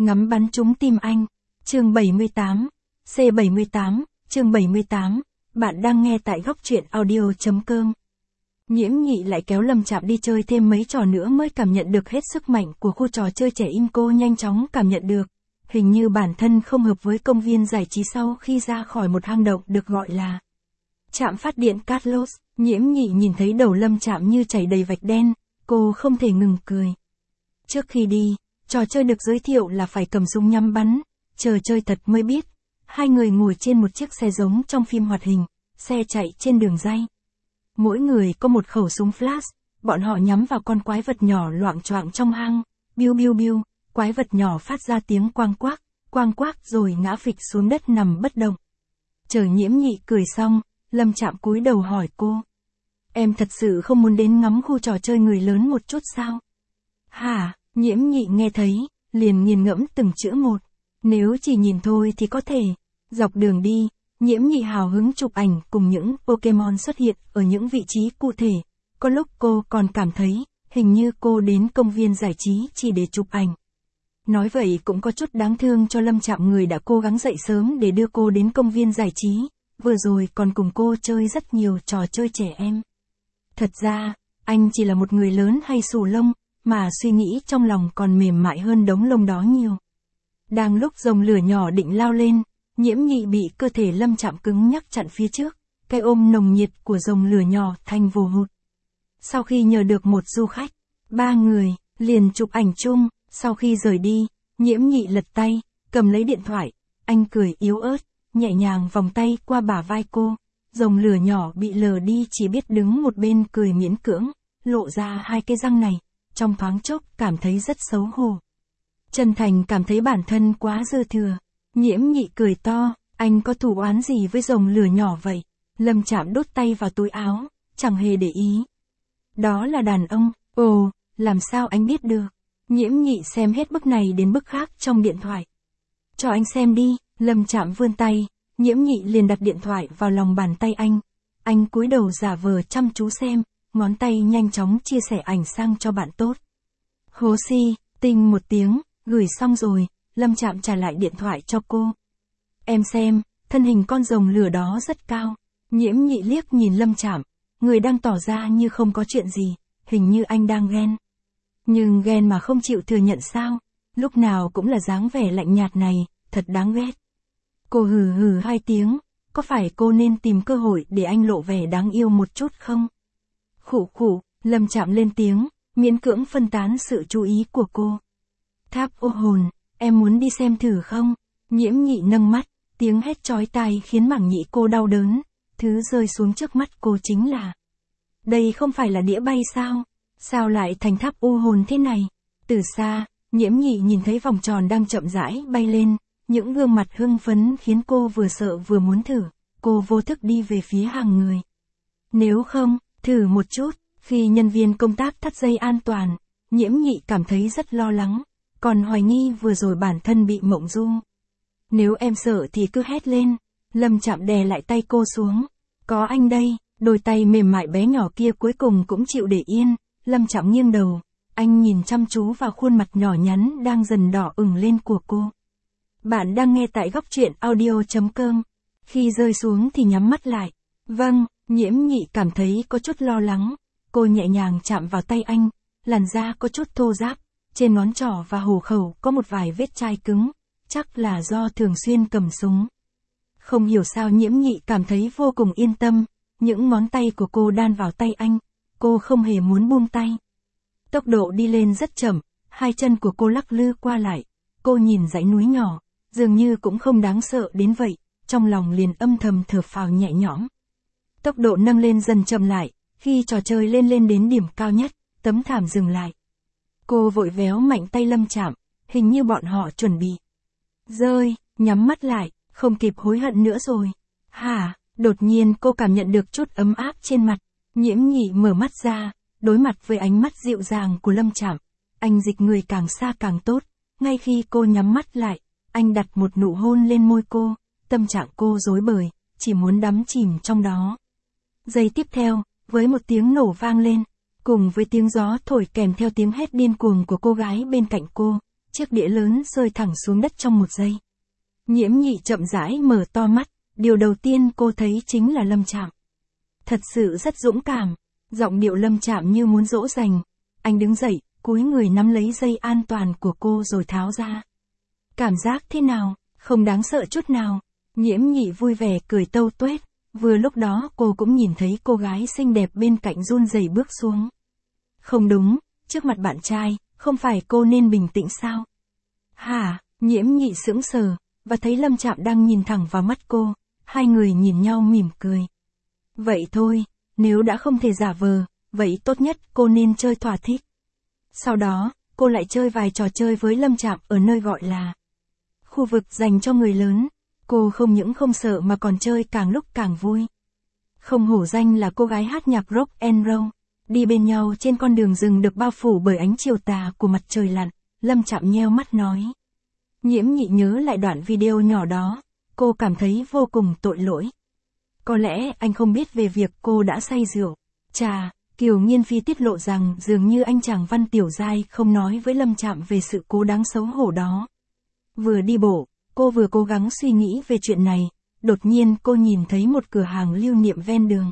Ngắm bắn trúng tim anh. Chương 78. C78, chương 78. Bạn đang nghe tại góc truyện audio.com. Nhiễm Nhị lại kéo Lâm Trạm đi chơi thêm mấy trò nữa mới cảm nhận được hết sức mạnh của khu trò chơi trẻ em. Cô nhanh chóng cảm nhận được, hình như bản thân không hợp với công viên giải trí sau khi ra khỏi một hang động được gọi là trạm phát điện Carlos. Nhiễm Nhị nhìn thấy đầu Lâm Trạm như chảy đầy vạch đen, cô không thể ngừng cười. Trước khi đi, trò chơi được giới thiệu là phải cầm súng nhắm bắn, chờ chơi thật mới biết. Hai người ngồi trên một chiếc xe giống trong phim hoạt hình, xe chạy trên đường ray. Mỗi người có một khẩu súng flash, bọn họ nhắm vào con quái vật nhỏ loạng choạng trong hang, biu biu biu, quái vật nhỏ phát ra tiếng quang quác rồi ngã phịch xuống đất nằm bất động. Chờ Nhiễm Nhị cười xong, Lâm Trạm cúi đầu hỏi cô. Em thật sự không muốn đến ngắm khu trò chơi người lớn một chút sao? Hả? Nhiễm Nhị nghe thấy, liền nghiền ngẫm từng chữ một. Nếu chỉ nhìn thôi thì có thể. Dọc đường đi, Nhiễm Nhị hào hứng chụp ảnh cùng những Pokemon xuất hiện ở những vị trí cụ thể. Có lúc cô còn cảm thấy, hình như cô đến công viên giải trí chỉ để chụp ảnh. Nói vậy cũng có chút đáng thương cho Lâm Trạm, người đã cố gắng dậy sớm để đưa cô đến công viên giải trí, vừa rồi còn cùng cô chơi rất nhiều trò chơi trẻ em. Thật ra, anh chỉ là một người lớn hay xù lông, mà suy nghĩ trong lòng còn mềm mại hơn đống lông đó nhiều. Đang lúc dòng lửa nhỏ định lao lên, Nhiễm Nhị bị cơ thể Lâm Trạm cứng nhắc chặn phía trước, cái ôm nồng nhiệt của dòng lửa nhỏ thành vồ hụt. Sau khi nhờ được một du khách, ba người liền chụp ảnh chung. Sau khi rời đi, Nhiễm Nhị lật tay, cầm lấy điện thoại, anh cười yếu ớt, nhẹ nhàng vòng tay qua bả vai cô. Dòng lửa nhỏ bị lờ đi chỉ biết đứng một bên cười miễn cưỡng, lộ ra hai cái răng này, trong thoáng chốc cảm thấy rất xấu hổ. Chân thành cảm thấy bản thân quá dư thừa. Nhiễm Nhị cười to, anh có thù oán gì với dòng lửa nhỏ vậy? Lâm Trạm đút tay vào túi áo, chẳng hề để ý. Đó là đàn ông. Ồ, làm sao anh biết được? Nhiễm Nhị xem hết bức này đến bức khác trong điện thoại. Cho anh xem đi. Lâm Trạm vươn tay, Nhiễm Nhị liền đặt điện thoại vào lòng bàn tay anh. Anh cúi đầu giả vờ chăm chú xem, ngón tay nhanh chóng chia sẻ ảnh sang cho bạn tốt. Hố xi, tinh một tiếng, gửi xong rồi, Lâm Trạm trả lại điện thoại cho cô. Em xem, thân hình con rồng lửa đó rất cao. Nhiễm Nhị liếc nhìn Lâm Trạm, người đang tỏ ra như không có chuyện gì, hình như anh đang ghen. Nhưng ghen mà không chịu thừa nhận sao? Lúc nào cũng là dáng vẻ lạnh nhạt này, thật đáng ghét. Cô hừ hừ hai tiếng, có phải cô nên tìm cơ hội để anh lộ vẻ đáng yêu một chút không? Khụ khụ, Lâm Trạm lên tiếng, miễn cưỡng phân tán sự chú ý của cô. Tháp ô hồn, em muốn đi xem thử không? Nhiễm Nhị nâng mắt, tiếng hét chói tai khiến mảng nhĩ cô đau đớn. Thứ rơi xuống trước mắt cô chính là... Đây không phải là đĩa bay sao? Sao lại thành tháp u hồn thế này? Từ xa, Nhiễm Nhị nhìn thấy vòng tròn đang chậm rãi bay lên, những gương mặt hưng phấn khiến cô vừa sợ vừa muốn thử. Cô vô thức đi về phía hàng người. Nếu không, thử một chút. Khi nhân viên công tác thắt dây an toàn, Nhiễm Nhị cảm thấy rất lo lắng, còn hoài nghi vừa rồi bản thân bị mộng du. Nếu em sợ thì cứ hét lên. Lâm Trạm đè lại tay cô xuống. Có anh đây. Đôi tay mềm mại bé nhỏ kia cuối cùng cũng chịu để yên. Lâm Trạm nghiêng đầu, anh nhìn chăm chú vào khuôn mặt nhỏ nhắn đang dần đỏ ửng lên của cô. Bạn đang nghe tại góc truyện audio.com. Khi rơi xuống thì nhắm mắt lại. Vâng, Nhiễm Nhị cảm thấy có chút lo lắng. Cô nhẹ nhàng chạm vào tay anh, làn da có chút thô ráp, trên ngón trỏ và hổ khẩu có một vài vết chai cứng, chắc là do thường xuyên cầm súng. Không hiểu sao Nhiễm Nhị cảm thấy vô cùng yên tâm, những ngón tay của cô đan vào tay anh, cô không hề muốn buông tay. Tốc độ đi lên rất chậm, hai chân của cô lắc lư qua lại, cô nhìn dãy núi nhỏ, dường như cũng không đáng sợ đến vậy, trong lòng liền âm thầm thở phào nhẹ nhõm. Tốc độ nâng lên dần chậm lại, khi trò chơi lên đến điểm cao nhất, tấm thảm dừng lại. Cô vội véo mạnh tay Lâm Trạm, hình như bọn họ chuẩn bị rơi, nhắm mắt lại, không kịp hối hận nữa rồi. Hả? Đột nhiên cô cảm nhận được chút ấm áp trên mặt. Nhiễm Nhị mở mắt ra, đối mặt với ánh mắt dịu dàng của Lâm Trạm. Anh dịch người càng xa càng tốt. Ngay khi cô nhắm mắt lại, anh đặt một nụ hôn lên môi cô. Tâm trạng cô rối bời, chỉ muốn đắm chìm trong đó. Giây tiếp theo, với một tiếng nổ vang lên, cùng với tiếng gió thổi kèm theo tiếng hét điên cuồng của cô gái bên cạnh cô, chiếc đĩa lớn rơi thẳng xuống đất trong một giây. Nhiễm Nhị chậm rãi mở to mắt, điều đầu tiên cô thấy chính là Lâm Trạm. Thật sự rất dũng cảm, giọng điệu Lâm Trạm như muốn dỗ dành. Anh đứng dậy, cúi người nắm lấy dây an toàn của cô rồi tháo ra. Cảm giác thế nào? Không đáng sợ chút nào. Nhiễm Nhị vui vẻ cười tâu tuét. Vừa lúc đó cô cũng nhìn thấy cô gái xinh đẹp bên cạnh run rẩy bước xuống. Không đúng, trước mặt bạn trai, không phải cô nên bình tĩnh sao? Hả? Nhiễm Nhị sững sờ, và thấy Lâm Trạm đang nhìn thẳng vào mắt cô. Hai người nhìn nhau mỉm cười. Vậy thôi, nếu đã không thể giả vờ, vậy tốt nhất cô nên chơi thỏa thích. Sau đó, cô lại chơi vài trò chơi với Lâm Trạm ở nơi gọi là khu vực dành cho người lớn. Cô không những không sợ mà còn chơi càng lúc càng vui. Không hổ danh là cô gái hát nhạc rock and roll. Đi bên nhau trên con đường rừng được bao phủ bởi ánh chiều tà của mặt trời lặn, Lâm Trạm nheo mắt nói. Nhiễm Nhị nhớ lại đoạn video nhỏ đó, cô cảm thấy vô cùng tội lỗi. Có lẽ anh không biết về việc cô đã say rượu. Chà, Kiều Nghiên Phi tiết lộ rằng dường như anh chàng Văn Tiểu Giai không nói với Lâm Trạm về sự cố đáng xấu hổ đó. Vừa đi bộ, cô vừa cố gắng suy nghĩ về chuyện này, đột nhiên cô nhìn thấy một cửa hàng lưu niệm ven đường.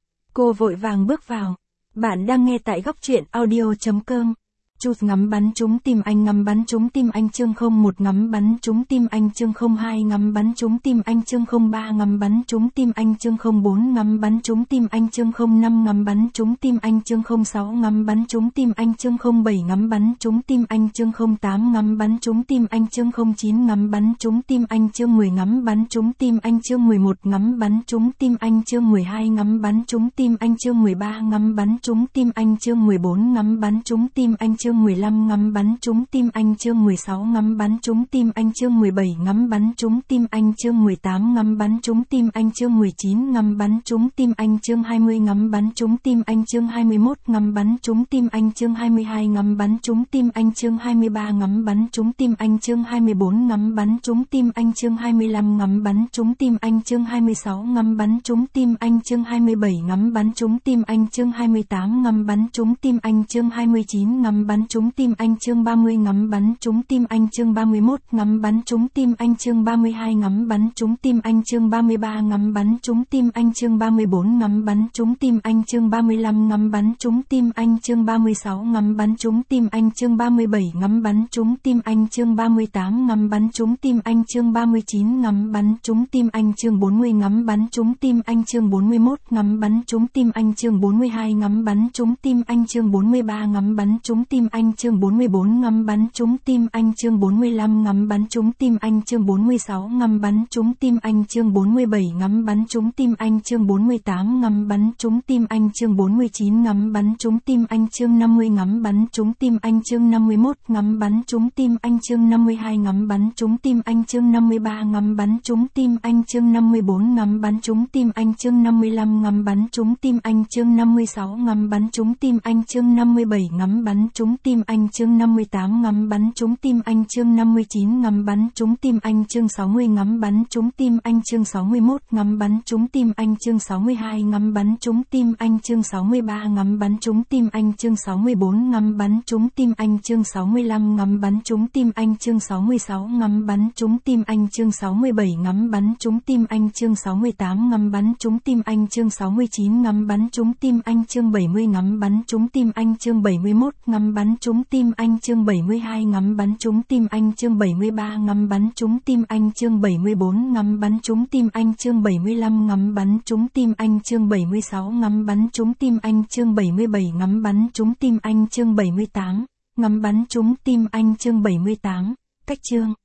Cô vội vàng bước vào. Bạn đang nghe tại góc truyện audio.com. Chút ngắm bắn trúng tim anh, ngắm bắn trúng tim anh chương 01, ngắm bắn trúng tim anh chương 02, ngắm bắn trúng tim anh chương 03, ngắm bắn trúng tim anh chương 04, ngắm bắn trúng tim anh chương 05, ngắm bắn trúng tim anh chương 06, ngắm bắn trúng tim anh chương 07, ngắm bắn trúng tim anh chương 08, ngắm bắn trúng tim anh chương 09, ngắm bắn trúng tim anh chương 10, ngắm bắn trúng tim anh chương 11, ngắm bắn trúng tim anh chương 12, ngắm bắn trúng tim anh chương 13, ngắm bắn trúng tim anh chương 14, ngắm bắn trúng tim anh chương 15, ngắm bắn trúng tim anh chương 16, ngắm bắn trúng tim anh chương 17, ngắm bắn trúng tim anh chương 18, ngắm bắn trúng tim anh chương 19, ngắm bắn trúng tim anh chương 20, ngắm bắn trúng tim anh chương 21, ngắm bắn trúng tim anh chương 22, ngắm bắn trúng tim anh chương 23, ngắm bắn trúng tim anh chương 24, ngắm bắn trúng tim anh chương 25, ngắm bắn trúng tim anh chương 26, ngắm bắn trúng tim anh chương 27, ngắm bắn trúng tim anh chương 28, ngắm bắn trúng tim anh chương 29, ngắm bắn trúng tim anh chương 30, ngắm bắn trúng tim anh chương 31, ngắm bắn trúng tim anh chương 32, ngắm bắn trúng tim anh chương 33, ngắm bắn trúng tim anh chương 34, ngắm bắn trúng tim anh chương 35, ngắm bắn trúng tim anh chương 36, ngắm bắn trúng tim anh chương 37, ngắm bắn trúng tim anh chương 38, ngắm bắn trúng tim anh chương 39, ngắm bắn trúng tim anh chương 40, ngắm bắn trúng tim anh chương 41, ngắm bắn trúng tim anh chương 42, ngắm bắn trúng tim anh chương 43, ngắm bắn trúng tim anh chương 44, ngắm bắn trúng tim anh chương 45, ngắm bắn trúng tim anh chương 46, ngắm bắn trúng tim anh chương 47, ngắm bắn trúng tim anh chương 48, ngắm bắn trúng tim anh chương 49, ngắm bắn trúng tim anh chương 50, ngắm bắn trúng tim anh chương 51, ngắm bắn trúng tim anh chương 52, ngắm bắn trúng tim anh chương 53, ngắm bắn trúng tim anh chương 54, ngắm bắn trúng tim anh chương 55, ngắm bắn trúng tim anh chương 56, ngắm bắn trúng tim anh chương 57, ngắm bắn trúng tim anh chương 58, ngắm bắn trúng tim anh chương 59, ngắm bắn trúng tim anh chương 60, ngắm bắn trúng tim anh chương 61, ngắm bắn trúng tim anh chương 62, ngắm bắn trúng tim anh chương 63, ngắm bắn trúng tim anh chương 64, ngắm bắn trúng tim anh chương 65, ngắm bắn trúng tim anh chương 66, ngắm bắn trúng tim anh chương 67, ngắm bắn trúng tim anh chương 68, ngắm bắn trúng tim anh chương 69, ngắm bắn trúng tim anh chương 70, ngắm bắn trúng tim anh chương 71, ngắm bắn trúng tim anh chương 72, ngắm bắn trúng tim anh chương 73, ngắm bắn trúng tim anh chương 74, ngắm bắn trúng tim anh chương 75, ngắm bắn trúng tim anh chương 76, ngắm bắn trúng tim anh chương 77, ngắm bắn trúng tim anh chương 78, ngắm bắn trúng tim anh chương 78, cách chương.